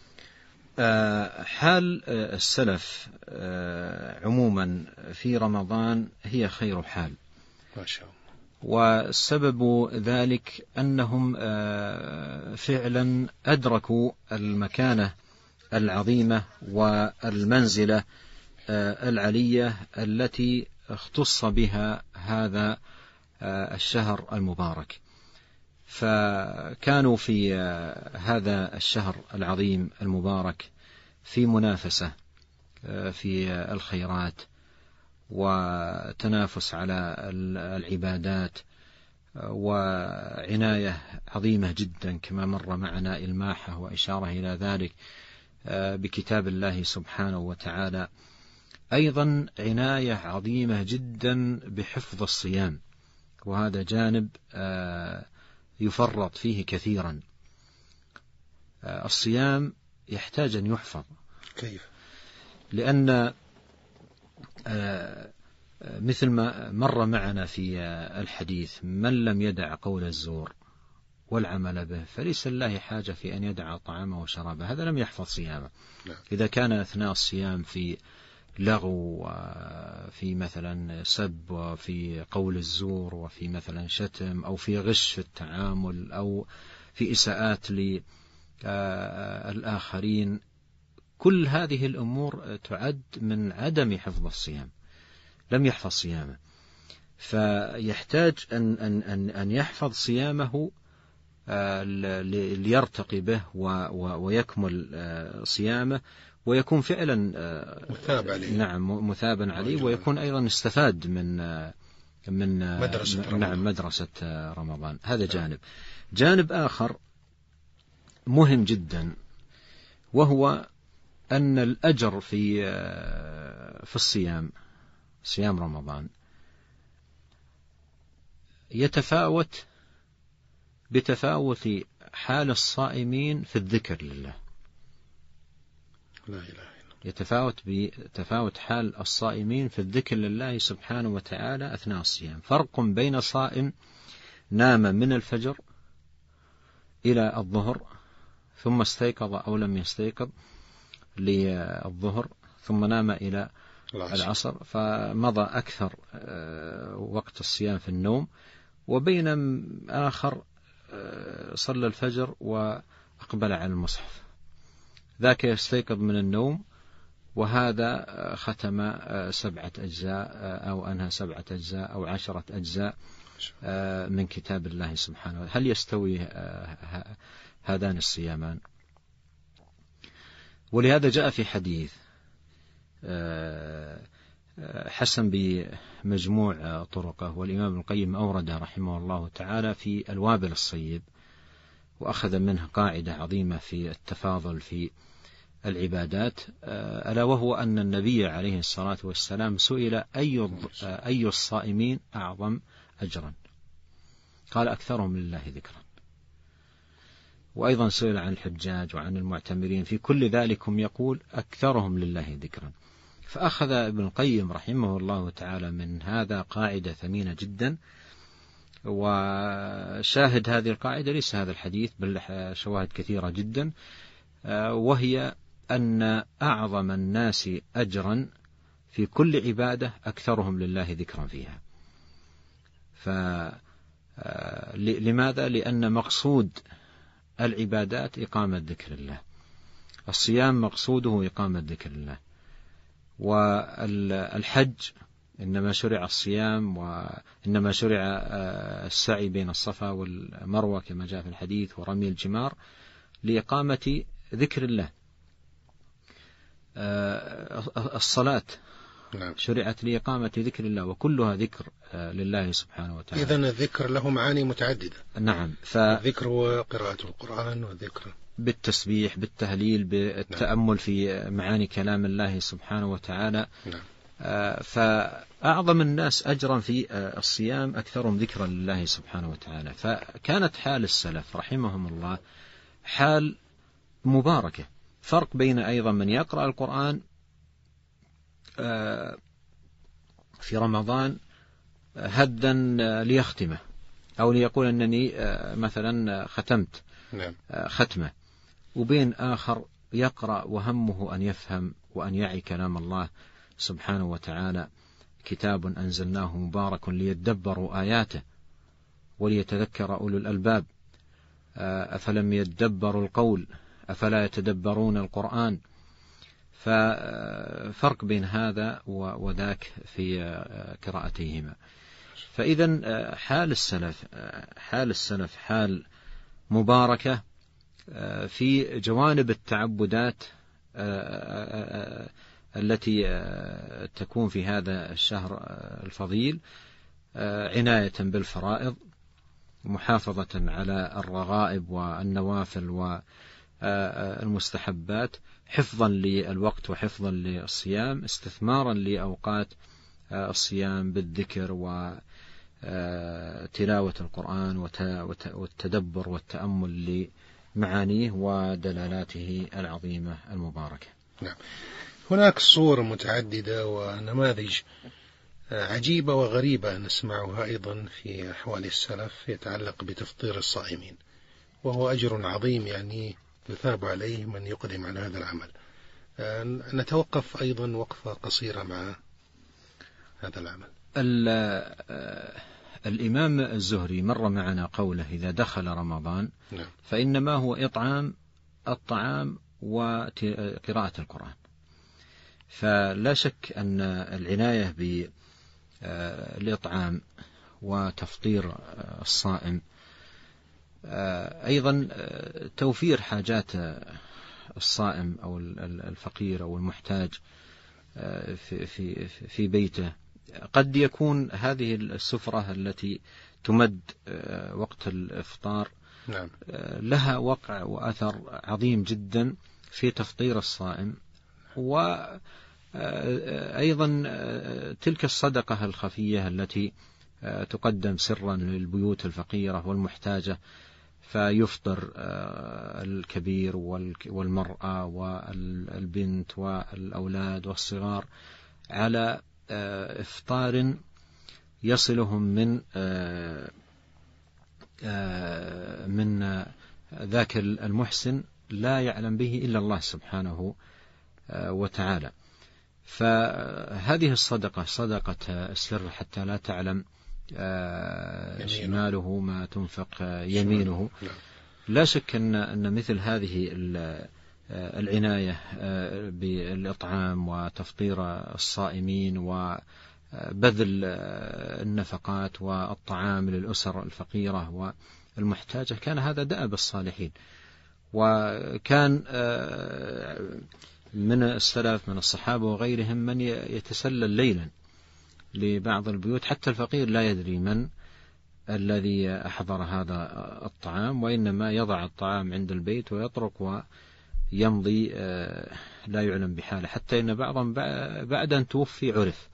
حال السلف عموما في رمضان هي خير حال ما شاء الله، والسبب ذلك أنهم فعلا أدركوا المكانة العظيمة والمنزلة العلية التي اختص بها هذا الشهر المبارك. فكانوا في هذا الشهر العظيم المبارك في منافسة في الخيرات وتنافس على العبادات وعناية عظيمة جدا كما مر معنا إلماحة وإشارة إلى ذلك بكتاب الله سبحانه وتعالى. أيضا عناية عظيمة جدا بحفظ الصيام، وهذا جانب يفرط فيه كثيرا. الصيام يحتاج أن يحفظ. كيف؟ لأن مثل ما مر معنا في الحديث، من لم يدع قول الزور والعمل به فليس لله حاجة في أن يدع طعامه وشرابه. هذا لم يحفظ صيامه. إذا كان أثناء الصيام في لغو وفي مثلا سب وفي قول الزور وفي مثلا شتم أو في غش في التعامل أو في إساءات للآخرين، كل هذه الأمور تعد من عدم حفظ الصيام، لم يحفظ صيامه. فيحتاج أن يحفظ صيامه ليرتقي به ويكمل صيامه ويكون فعلا مثاب عليه. نعم مثابا عليه، ويكون أيضا استفاد من مدرسة رمضان. هذا جانب آخر مهم جدا، وهو أن الأجر في الصيام، صيام رمضان، يتفاوت بتفاوت حال الصائمين في الذكر لله. لا إله إلا الله. يتفاوت بتفاوت حال الصائمين في الذكر لله سبحانه وتعالى أثناء الصيام. فرق بين صائم نام من الفجر إلى الظهر ثم استيقظ أو لم يستيقظ للظهر ثم نام إلى العصر فمضى أكثر وقت الصيام في النوم، وبين آخر صلى الفجر وأقبل على المصحف، ذاك يستيقظ من النوم وهذا ختم 7 أجزاء أو أنهى 7 أجزاء أو 10 أجزاء من كتاب الله سبحانه وتعالى. هل يستوي هذان الصيامان؟ ولهذا جاء في حديث حسن بمجموع طرقه، والإمام ابن القيم أورد رحمه الله تعالى في الوابل الصيب، وأخذ منه قاعدة عظيمة في التفاضل في العبادات، ألا وهو أن النبي عليه الصلاة والسلام سئل أي الصائمين أعظم أجرا؟ قال أكثرهم لله ذكرا. وأيضا سئل عن الحجاج وعن المعتمرين، في كل ذلك هم يقول أكثرهم لله ذكرا. فأخذ ابن القيم رحمه الله تعالى من هذا قاعدة ثمينة جدا، وشاهد هذه القاعدة ليس هذا الحديث بل شواهد كثيرة جدا، وهي أن أعظم الناس أجرا في كل عبادة أكثرهم لله ذكرا فيها. لماذا؟ لأن مقصود العبادات إقامة ذكر الله، الصيام مقصوده إقامة ذكر الله، والحج إنما شرع الصيام وإنما شرع السعي بين الصفا والمروة كما جاء في الحديث، ورمي الجمار لإقامة ذكر الله. الصلاة شرعت لإقامة ذكر الله، وكلها ذكر لله سبحانه وتعالى. إذن الذكر له معاني متعددة. نعم. الذكر وقراءة القرآن، والذكر بالتسبيح، بالتهليل، بالتأمل في معاني كلام الله سبحانه وتعالى. نعم. فأعظم الناس أجرا في الصيام أكثرهم ذكرا لله سبحانه وتعالى. فكانت حال السلف رحمهم الله حال مباركة. فرق بين أيضا من يقرأ القرآن في رمضان هدا ليختمه، أو ليقول أنني مثلا ختمت ختمة، وبين آخر يقرأ وهمه أن يفهم وأن يعي كلام الله سبحانه وتعالى. كتاب أنزلناه مبارك ليدبروا آياته وليتذكر أولو الألباب أفلم يدبروا القول أفلا يتدبرون القرآن. ففرق بين هذا وذاك في قراءتهما. فإذا حال السلف حال مباركة في جوانب التعبدات التي تكون في هذا الشهر الفضيل، عناية بالفرائض، محافظة على الرغائب والنوافل والمستحبات، حفظا للوقت وحفظا للصيام، استثمارا لأوقات الصيام بالذكر وتلاوة القرآن والتدبر والتأمل لمعانيه ودلالاته العظيمة المباركة. نعم. هناك صور متعددة ونماذج عجيبة وغريبة نسمعها أيضا في أحوال السلف يتعلق بتفطير الصائمين، وهو أجر عظيم يعني يثاب عليه من يقدم على هذا العمل. نتوقف أيضا وقفة قصيرة مع هذا العمل. الإمام الزهري مر معنا قوله إذا دخل رمضان فإنما هو إطعام الطعام وقراءة القرآن. فلا شك أن العناية بالإطعام وتفطير الصائم أيضا توفير حاجات الصائم أو الفقير أو المحتاج في بيته. قد يكون هذه السفرة التي تمد وقت الإفطار لها وقع وأثر عظيم جدا في تفطير الصائم، وأيضا تلك الصدقة الخفية التي تقدم سرا للبيوت الفقيرة والمحتاجة، فيفطر الكبير والمرأة والبنت والأولاد والصغار على إفطار يصلهم من ذاك المحسن لا يعلم به إلا الله سبحانه وتعالى. فهذه الصدقة صدقة السر حتى لا تعلم شماله ما تنفق يمينه. لا شك أن مثل هذه العناية بالإطعام وتفطير الصائمين وبذل النفقات والطعام للأسر الفقيرة والمحتاجة كان هذا دأب الصالحين. وكان من السلف من الصحابة وغيرهم من يتسلل ليلا لبعض البيوت حتى الفقير لا يدري من الذي أحضر هذا الطعام، وإنما يضع الطعام عند البيت ويطرق ويمضي لا يعلم بحاله، حتى إن بعضهم بعد أن توفي عرف،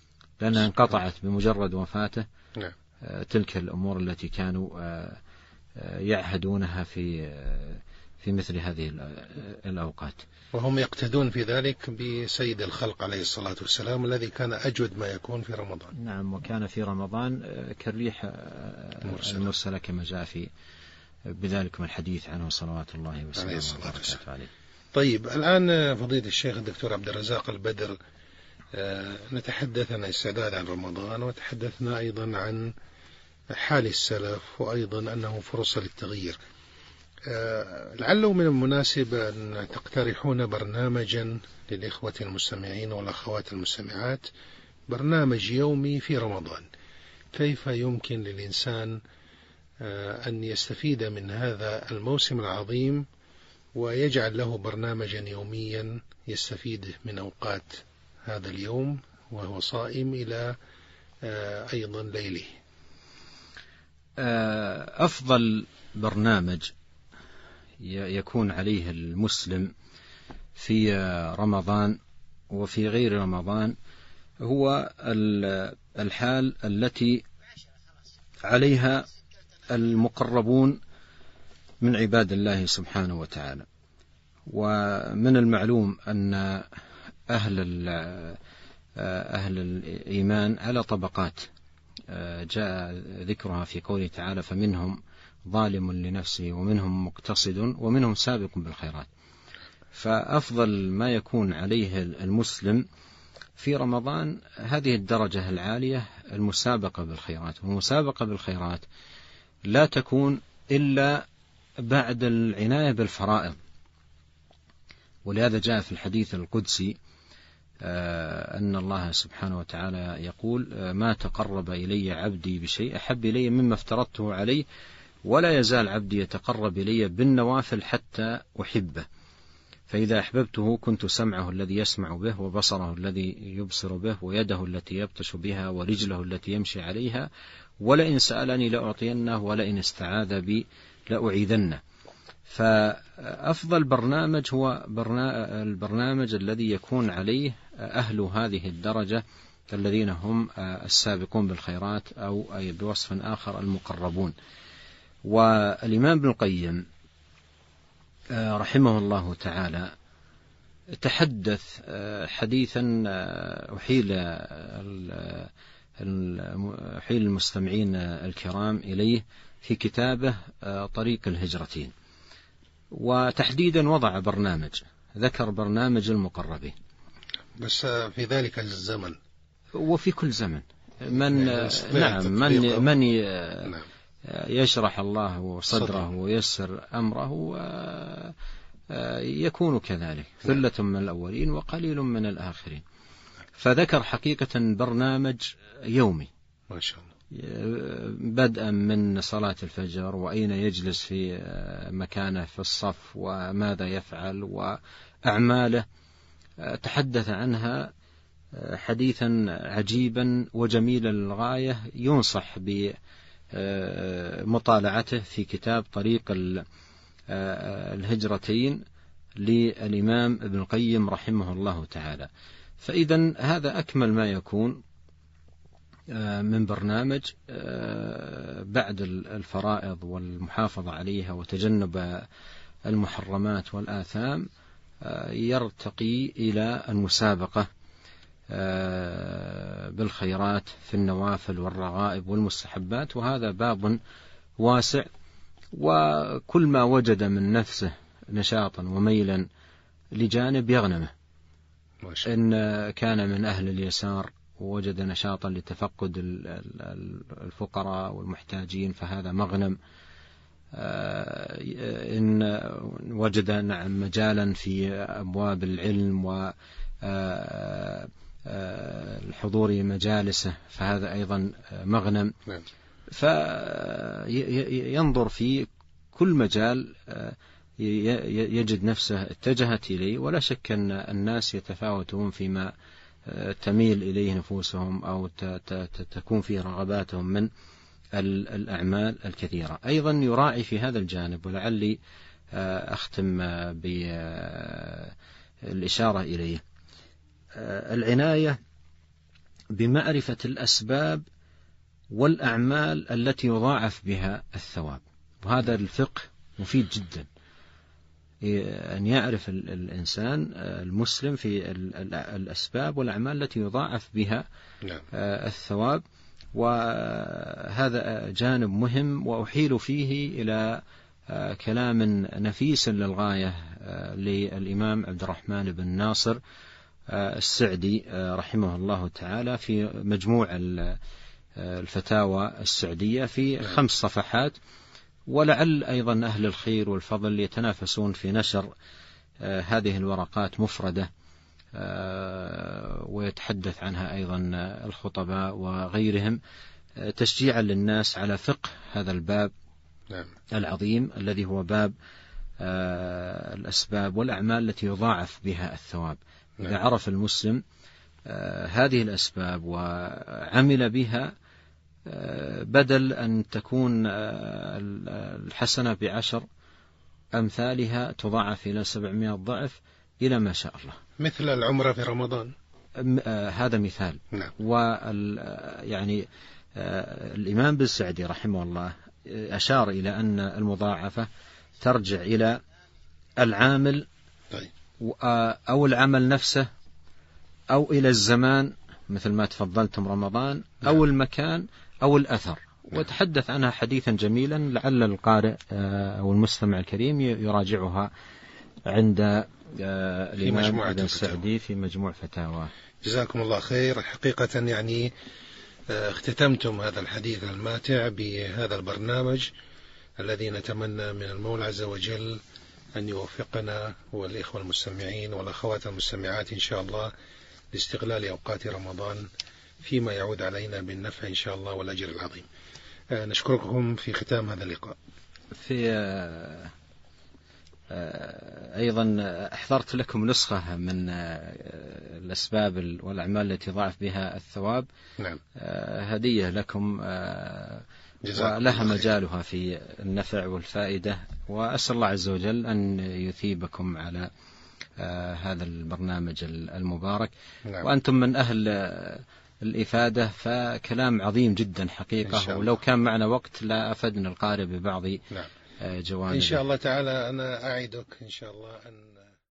لأنها انقطعت بمجرد وفاته تلك الأمور التي كانوا يعهدونها في مثل هذه الأوقات. وهم يقتدون في ذلك بسيد الخلق عليه الصلاة والسلام الذي كان أجود ما يكون في رمضان. نعم، وكان في رمضان كالريح المرسلة كما جاء في بذلك من الحديث عنه صلوات الله وسلامه عليه. طيب، الآن فضيلة الشيخ الدكتور عبد الرزاق البدر، نتحدث عن الاستعداد عن رمضان، وتحدثنا أيضا عن حال السلف، وأيضا أنه فرصة للتغيير. لعله من المناسب أن تقترحون برنامجا للإخوة المستمعين والأخوات المستمعات، برنامج يومي في رمضان، كيف يمكن للإنسان أن يستفيد من هذا الموسم العظيم ويجعل له برنامجا يوميا يستفيد من أوقات هذا اليوم وهو صائم إلى أيضا ليله. أفضل برنامج يكون عليه المسلم في رمضان وفي غير رمضان هو الحال التي عليها المقربون من عباد الله سبحانه وتعالى. ومن المعلوم أن أهل الإيمان على طبقات جاء ذكرها في قوله تعالى: فمنهم ظالم لنفسه ومنهم مقتصد ومنهم سابق بالخيرات. فأفضل ما يكون عليه المسلم في رمضان هذه الدرجة العالية، المسابقة بالخيرات. والمسابقة بالخيرات لا تكون إلا بعد العناية بالفرائض. ولهذا جاء في الحديث القدسي أن الله سبحانه وتعالى يقول: ما تقرب إلي عبدي بشيء أحب إلي مما افترضته عليه، ولا يزال عبدي يتقرب إلي بالنوافل حتى أحبه، فإذا أحببته كنت سمعه الذي يسمع به، وبصره الذي يبصر به، ويده التي يبطش بها، ورجله التي يمشي عليها، ولئن سألني لأعطينه، ولئن استعاذ بي لأعيذنه. فأفضل برنامج هو البرنامج الذي يكون عليه أهل هذه الدرجة الذين هم السابقون بالخيرات، أو أي بوصف آخر المقربون. والإمام ابن القيم رحمه الله تعالى تحدث حديثا أحيل المستمعين الكرام إليه في كتابه طريق الهجرتين، وتحديدا وضع برنامج، ذكر برنامج المقربين. بس في ذلك الزمن وفي كل زمن من يشرح الله صدره ويسر أمره يكون كذلك، ثلة من الأولين وقليل من الآخرين. فذكر حقيقة برنامج يومي ما شاء الله، بدءا من صلاة الفجر، وأين يجلس في مكانه في الصف، وماذا يفعل، وأعماله. تحدث عنها حديثا عجيبا وجميلا للغاية، ينصح بمطالعته في كتاب طريق الهجرتين للإمام ابن القيم رحمه الله تعالى. فإذا هذا أكمل ما يكون من برنامج بعد الفرائض والمحافظة عليها وتجنب المحرمات والآثام، يرتقي إلى المسابقة بالخيرات في النوافل والرغائب والمستحبات. وهذا باب واسع، وكل ما وجد من نفسه نشاطا وميلا لجانب يغنمه. إن كان من أهل اليسار ووجد نشاطا لتفقد الفقراء والمحتاجين فهذا مغنم. إن وجد مجالا في أبواب العلم والحضور مجالسه فهذا أيضا مغنم. فينظر في كل مجال يجد نفسه اتجهت إليه. ولا شك أن الناس يتفاوتون فيما تميل إليه نفوسهم أو تكون فيه رغباتهم من الأعمال الكثيرة. أيضا يراعي في هذا الجانب، ولعلي أختم بالإشارة إليه، العناية بمعرفة الأسباب والأعمال التي يضاعف بها الثواب. وهذا الفقه مفيد جدا، أن يعرف الإنسان المسلم في الأسباب والأعمال التي يضاعف بها الثواب. وهذا جانب مهم، وأحيل فيه إلى كلام نفيس للغاية للإمام عبد الرحمن بن ناصر السعدي رحمه الله تعالى في مجموع الفتاوى السعدية في 5 صفحات، ولعل أيضا أهل الخير والفضل يتنافسون في نشر هذه الورقات مفردة، ويتحدث عنها أيضا الخطباء وغيرهم، تشجيعا للناس على فقه هذا الباب العظيم الذي هو باب الأسباب والأعمال التي يضاعف بها الثواب. إذا عرف المسلم هذه الأسباب وعمل بها، بدل أن تكون الحسنة ب10 أمثالها تضاعف إلى 700 ضعف إلى ما شاء الله، مثل العمرة في رمضان. هذا مثال. يعني الإمام بن سعدي رحمه الله أشار إلى أن المضاعفة ترجع إلى العامل أو العمل نفسه، أو إلى الزمان مثل ما تفضلتم رمضان، أو المكان أو الأثر. وتحدث عنها حديثا جميلا، لعل القارئ أو المستمع الكريم يراجعها عند الإمام ابن السعدي في مجموع فتاوى. جزاكم الله خير. حقيقة يعني اختتمتم هذا الحديث الماتع بهذا البرنامج الذي نتمنى من المولى عز وجل أن يوفقنا والإخوة المستمعين والأخوات المستمعات إن شاء الله لاستغلال أوقات رمضان فيما يعود علينا بالنفع إن شاء الله والأجر العظيم. نشكركم في ختام هذا اللقاء. أيضا أحضرت لكم نسخة من الأسباب والأعمال التي ضاعف بها الثواب، هدية لكم، ولها مجالها في النفع والفائدة، وأسأل الله عز وجل أن يثيبكم على هذا البرنامج المبارك. وأنتم من أهل الإفادة، فكلام عظيم جدا حقيقة، ولو كان معنا وقت لا أفدنا القارئ ببعض جوانب. إن شاء الله تعالى أنا أعدك إن شاء الله أن